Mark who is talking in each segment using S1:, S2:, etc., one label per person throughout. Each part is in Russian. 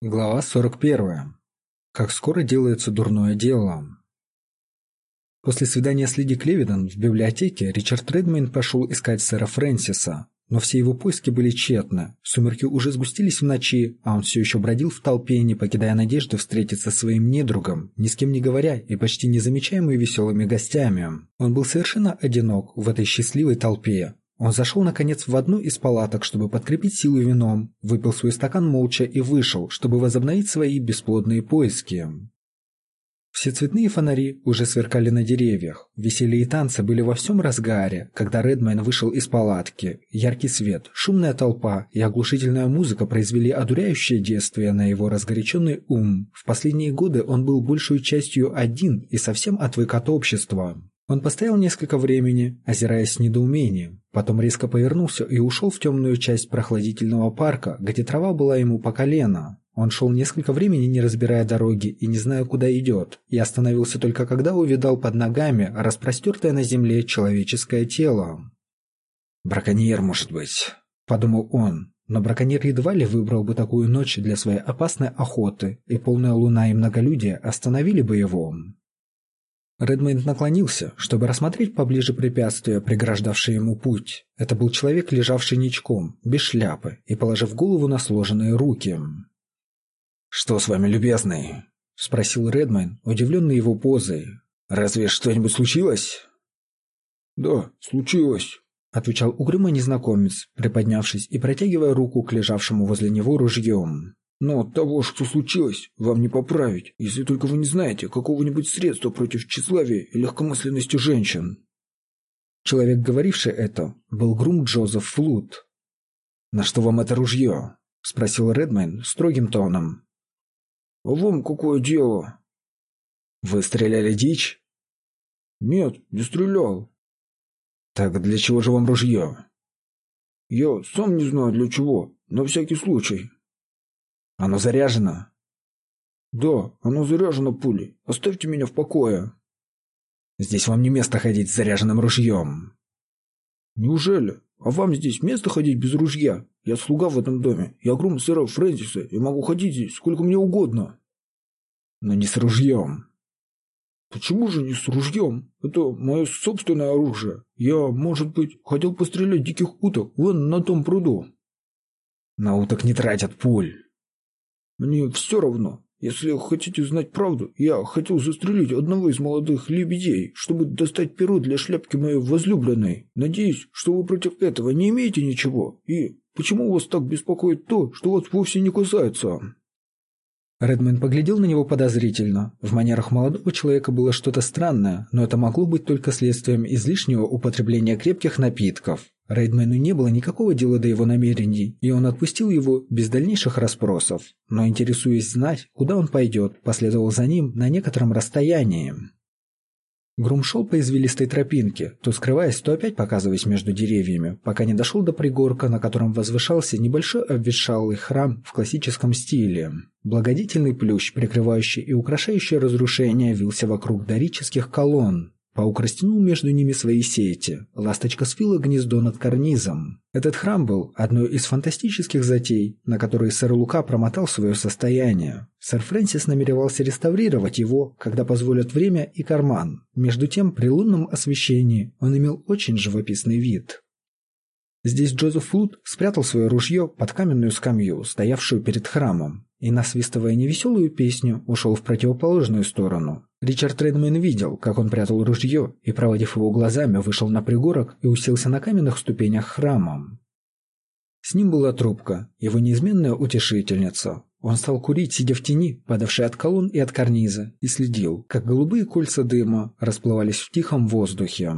S1: Глава 41. Как скоро делается дурное дело. После свидания с леди Клевидон в библиотеке Ричард Редмейн пошел искать сэра Фрэнсиса, но все его поиски были тщетны. Сумерки уже сгустились в ночи, а он все еще бродил в толпе, не покидая надежды встретиться со своим недругом, ни с кем не говоря и почти незамечаемый веселыми гостями. Он был совершенно одинок в этой счастливой толпе. Он зашел, наконец, в одну из палаток, чтобы подкрепить силы вином, выпил свой стакан молча и вышел, чтобы возобновить свои бесплодные поиски. Все цветные фонари уже сверкали на деревьях, веселье и танцы были во всем разгаре, когда Редмейн вышел из палатки. Яркий свет, шумная толпа и оглушительная музыка произвели одуряющее действие на его разгоряченный ум. В последние годы он был большей частью один и совсем отвык от общества. Он постоял несколько времени, озираясь с недоумением, потом резко повернулся и ушел в темную часть прохладительного парка, где трава была ему по колено. Он шел несколько времени, не разбирая дороги и не зная, куда идет, и остановился только когда увидал под ногами распростертое на земле человеческое тело. «Браконьер, может быть», — подумал он, но браконьер едва ли выбрал бы такую ночь для своей опасной охоты, и полная луна и многолюдие остановили бы его. Редмейн наклонился, чтобы рассмотреть поближе препятствия, преграждавшие ему путь. Это был человек, лежавший ничком, без шляпы, и положив голову на сложенные руки. «Что с вами, любезный?» — спросил Редмейн, удивленный его позой. «Разве что-нибудь случилось?»
S2: «Да, случилось»,
S1: — отвечал угрюмый незнакомец, приподнявшись и протягивая руку к лежавшему возле него ружьем.
S2: «Но того, что случилось, вам не поправить, если только вы не знаете какого-нибудь средства против тщеславия и легкомысленности женщин».
S1: Человек, говоривший это, был грум Джозеф Флуд. «На что вам это ружье?» — спросил Редмейн строгим тоном.
S2: «А вам какое дело?»
S1: «Вы стреляли дичь?»
S2: «Нет, не стрелял».
S1: «Так для чего же вам ружье?»
S2: «Я сам не знаю для чего, на всякий случай».
S1: «Оно заряжено?»
S2: «Да, оно заряжено пулей. Оставьте меня в покое».
S1: «Здесь вам не место ходить с заряженным ружьем».
S2: «Неужели? А вам здесь место ходить без ружья? Я слуга в этом доме. Я грум сэра Фрэнсиса и могу ходить здесь сколько мне угодно».
S1: «Но не с ружьем».
S2: «Почему же не с ружьем? Это мое собственное оружие. Я, может быть, хотел пострелять диких уток вон на том пруду».
S1: «На уток не тратят пуль».
S2: «Мне все равно. Если хотите знать правду, я хотел застрелить одного из молодых лебедей, чтобы достать перо для шляпки моей возлюбленной. Надеюсь, что вы против этого не имеете ничего. И почему вас так беспокоит то, что вас вовсе не касается?»
S1: Редмейн поглядел на него подозрительно. В манерах молодого человека было что-то странное, но это могло быть только следствием излишнего употребления крепких напитков. Редмейну не было никакого дела до его намерений, и он отпустил его без дальнейших расспросов. Но, интересуясь знать, куда он пойдет, последовал за ним на некотором расстоянии. Грум шел по извилистой тропинке, то скрываясь, то опять показываясь между деревьями, пока не дошел до пригорка, на котором возвышался небольшой обветшалый храм в классическом стиле. Благодетельный плющ, прикрывающий и украшающий разрушения, вился вокруг дорических колонн. Паук растянул между ними свои сети, ласточка свила гнездо над карнизом. Этот храм был одной из фантастических затей, на которые сэр Лука промотал свое состояние. Сэр Фрэнсис намеревался реставрировать его, когда позволят время и карман. Между тем, при лунном освещении он имел очень живописный вид. Здесь Джозеф Флуд спрятал свое ружье под каменную скамью, стоявшую перед храмом, и, насвистывая невеселую песню, ушел в противоположную сторону. Ричард Редмейн видел, как он прятал ружье, и, проводив его глазами, вышел на пригорок и уселся на каменных ступенях храма. С ним была трубка, его неизменная утешительница. Он стал курить, сидя в тени, падавшей от колонн и от карниза, и следил, как голубые кольца дыма расплывались в тихом воздухе.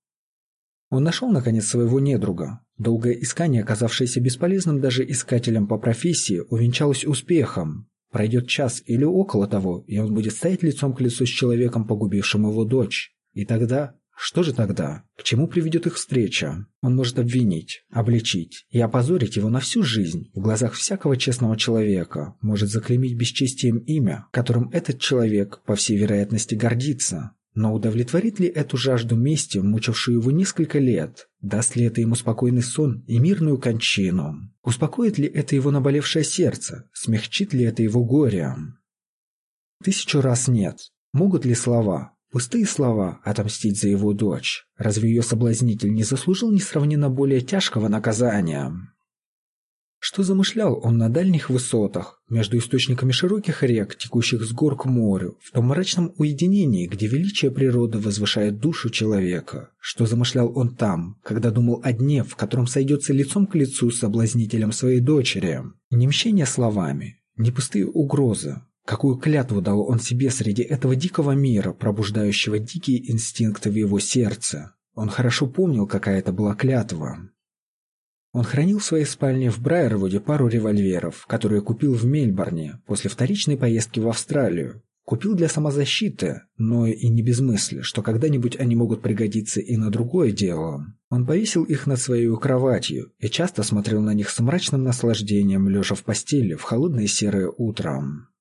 S1: Он нашел, наконец, своего недруга. Долгое искание, оказавшееся бесполезным даже искателем по профессии, увенчалось успехом. Пройдет час или около того, и он будет стоять лицом к лицу с человеком, погубившим его дочь. И тогда... Что же тогда? К чему приведет их встреча? Он может обвинить, обличить и опозорить его на всю жизнь в глазах всякого честного человека, может заклеймить бесчестием имя, которым этот человек, по всей вероятности, гордится. Но удовлетворит ли эту жажду мести, мучившую его несколько лет? Даст ли это ему спокойный сон и мирную кончину? Успокоит ли это его наболевшее сердце? Смягчит ли это его горе? 1000 раз нет. Могут ли слова, пустые слова, отомстить за его дочь? Разве ее соблазнитель не заслужил несравненно более тяжкого наказания? Что замышлял он на дальних высотах, между источниками широких рек, текущих с гор к морю, в том мрачном уединении, где величие природы возвышает душу человека? Что замышлял он там, когда думал о дне, в котором сойдется лицом к лицу с соблазнителем своей дочери? Не мщение словами, не пустые угрозы. Какую клятву дал он себе среди этого дикого мира, пробуждающего дикие инстинкты в его сердце? Он хорошо помнил, какая это была клятва. Он хранил в своей спальне в Брайервуде пару револьверов, которые купил в Мельбурне после вторичной поездки в Австралию. Купил для самозащиты, но и не без мысли, что когда-нибудь они могут пригодиться и на другое дело. Он повесил их над своей кроватью и часто смотрел на них с мрачным наслаждением, лежа в постели в холодное серое утро.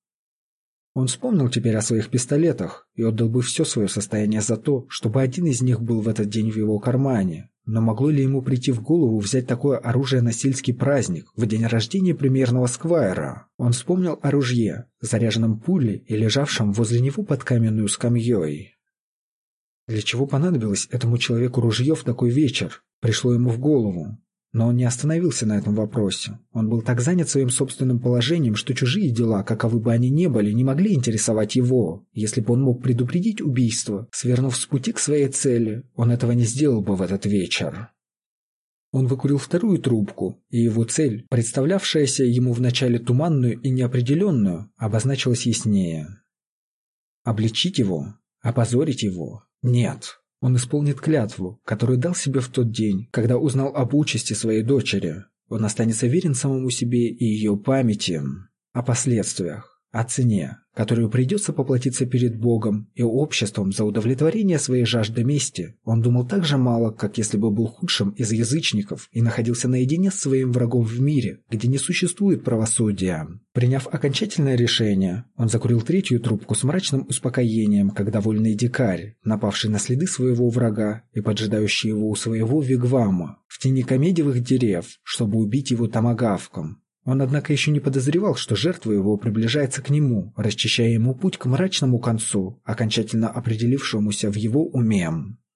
S1: Он вспомнил теперь о своих пистолетах и отдал бы все свое состояние за то, чтобы один из них был в этот день в его кармане. Но могло ли ему прийти в голову взять такое оружие на сельский праздник, в день рождения премьерного сквайра? Он вспомнил о ружье, заряженном пулей и лежавшем возле него под каменную скамьей. Для чего понадобилось этому человеку ружье в такой вечер? Пришло ему в голову. Но он не остановился на этом вопросе. Он был так занят своим собственным положением, что чужие дела, каковы бы они ни были, не могли интересовать его. Если бы он мог предупредить убийство, свернув с пути к своей цели, он этого не сделал бы в этот вечер. Он выкурил вторую трубку, и его цель, представлявшаяся ему вначале туманную и неопределенную, обозначилась яснее. Обличить его? Опозорить его? Нет. Он исполнит клятву, которую дал себе в тот день, когда узнал об участи своей дочери. Он останется верен самому себе и ее памяти. О последствиях, о цене, которую придется поплатиться перед Богом и обществом за удовлетворение своей жажды мести, он думал так же мало, как если бы был худшим из язычников и находился наедине с своим врагом в мире, где не существует правосудия. Приняв окончательное решение, он закурил третью трубку с мрачным успокоением, как довольный дикарь, напавший на следы своего врага и поджидающий его у своего вигвама, в тени комедиевых дерев, чтобы убить его томагавком. Он, однако, еще не подозревал, что жертва его приближается к нему, расчищая ему путь к мрачному концу, окончательно определившемуся в его уме.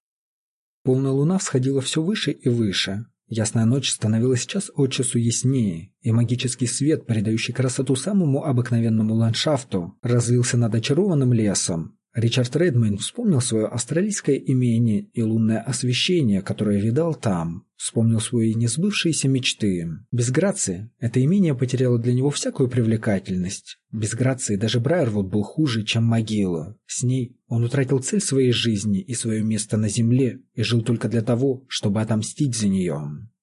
S1: Полная луна всходила все выше и выше. Ясная ночь становилась час от часу яснее, и магический свет, придающий красоту самому обыкновенному ландшафту, разлился над очарованным лесом. Ричард Редмейн вспомнил свое австралийское имение и лунное освещение, которое видал там. Вспомнил свои несбывшиеся мечты. Без Грации это имение потеряло для него всякую привлекательность. Без Грации даже Брайервуд был хуже, чем могила. С ней он утратил цель своей жизни и свое место на земле и жил только для того, чтобы отомстить за нее.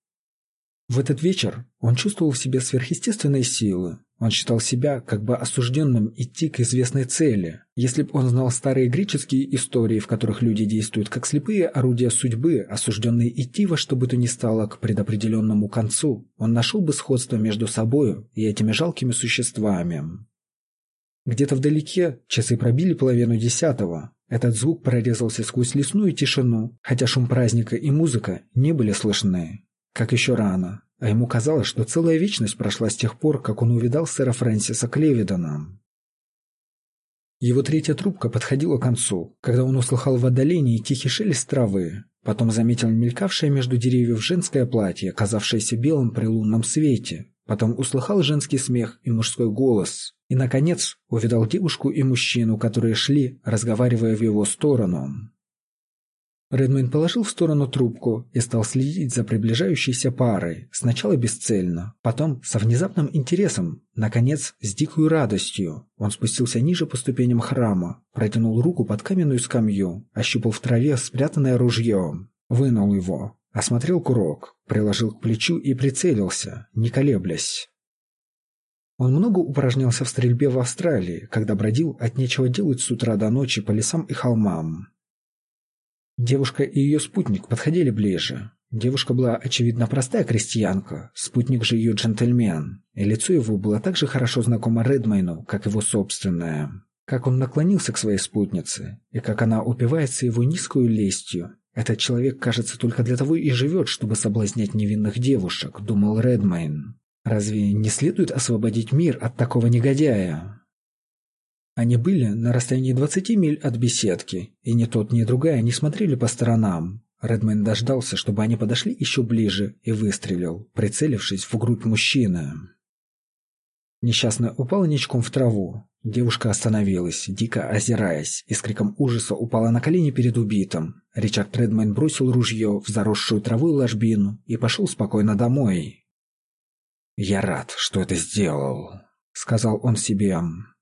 S1: В этот вечер он чувствовал в себе сверхъестественные силы. Он считал себя как бы осужденным идти к известной цели. Если бы он знал старые греческие истории, в которых люди действуют как слепые орудия судьбы, осужденные идти во что бы то ни стало к предопределенному концу, он нашел бы сходство между собою и этими жалкими существами. Где-то вдалеке часы пробили 9:30. Этот звук прорезался сквозь лесную тишину, хотя шум праздника и музыка не были слышны. Как еще рано, а ему казалось, что целая вечность прошла с тех пор, как он увидал сэра Фрэнсиса Клевидона. Его третья трубка подходила к концу, когда он услыхал в отдалении тихий шелест травы, потом заметил мелькавшее между деревьев женское платье, казавшееся белым при лунном свете, потом услыхал женский смех и мужской голос, и, наконец, увидал девушку и мужчину, которые шли, разговаривая в его сторону. Редмейн положил в сторону трубку и стал следить за приближающейся парой, сначала бесцельно, потом со внезапным интересом, наконец с дикой радостью. Он спустился ниже по ступеням храма, протянул руку под каменную скамью, ощупал в траве спрятанное ружье, вынул его, осмотрел курок, приложил к плечу и прицелился, не колеблясь. Он много упражнялся в стрельбе в Австралии, когда бродил от нечего делать с утра до ночи по лесам и холмам. Девушка и ее спутник подходили ближе. Девушка была, очевидно, простая крестьянка, спутник же ее джентльмен, и лицо его было так же хорошо знакомо Редмейну, как его собственное. Как он наклонился к своей спутнице, и как она упивается его низкою лестью. Этот человек, кажется, только для того и живет, чтобы соблазнять невинных девушек, думал Редмейн. Разве не следует освободить мир от такого негодяя? Они были на расстоянии 20 миль от беседки, и ни тот, ни другая не смотрели по сторонам. Редмейн дождался, чтобы они подошли еще ближе, и выстрелил, прицелившись в грудь мужчины. Несчастная упала ничком в траву. Девушка остановилась, дико озираясь, и с криком ужаса упала на колени перед убитым. Ричард Редмейн бросил ружье в заросшую травой ложбину и пошел спокойно домой. «Я рад, что это сделал», — сказал он себе.